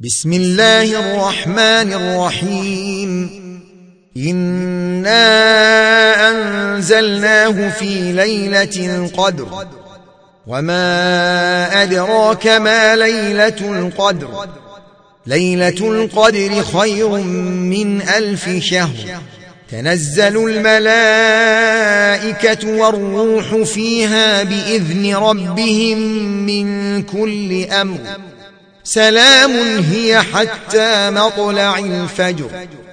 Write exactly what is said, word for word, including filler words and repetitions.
بسم الله الرحمن الرحيم إنا أنزلناه في ليلة القدر وما أدراك ما ليلة القدر ليلة القدر خير من ألف شهر تنزل الملائكة والروح فيها بإذن ربهم من كل أمر سلام هي حتى مطلع الفجر.